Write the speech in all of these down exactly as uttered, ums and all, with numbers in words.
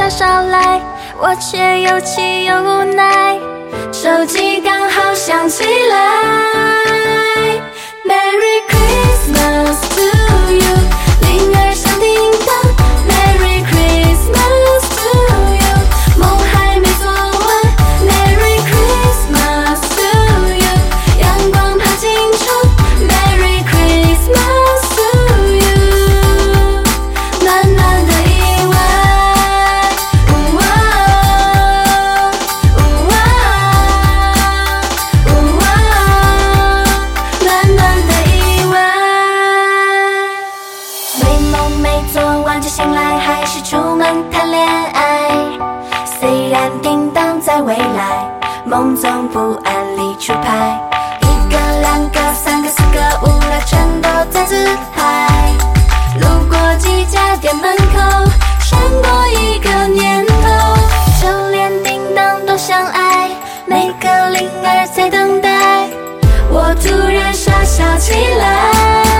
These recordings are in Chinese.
下捎来，我却又气又无奈。手机刚好响起来 ，Merry Christmas to you， 铃儿响叮当 ，Merry Christmas to you， 梦还没做完 ，Merry Christmas to you， 阳光爬进窗 ，Merry Christmas to you， 暖暖的意外。醒来还是出门谈恋爱，虽然叮当在未来，梦总不按理出牌。一个两个三个四个五六全都在自嗨，路过几家店门口，闪过一个念头，就连叮当都相爱，每个铃儿在等待。我突然傻笑起来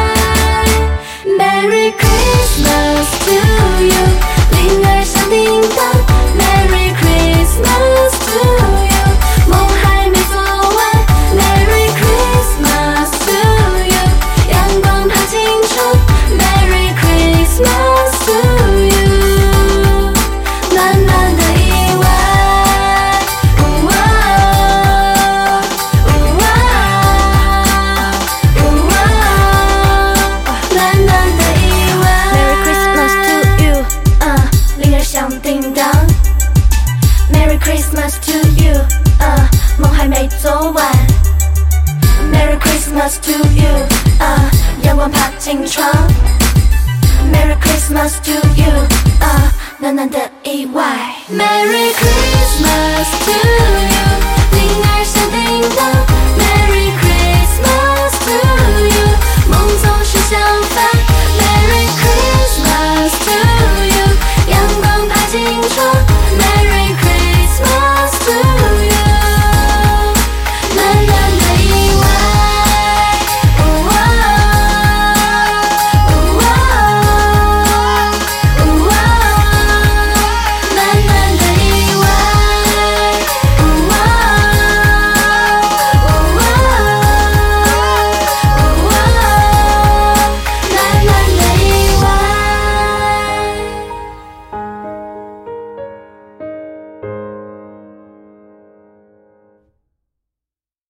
，Merry Christmas to you， 铃儿响叮当 ，Merry Christmas to you， 梦还没做完 ，Merry Christmas to you， 阳光爬进窗 ，Merry Christmas to you， 暖暖的意外。Merry Christmas to you， uh, 梦还没做完 Merry Christmas to you， uh, 阳光爬进窗 Merry Christmas to you， uh, 暖暖的意外 Merry Christmas to you， 铃儿响叮当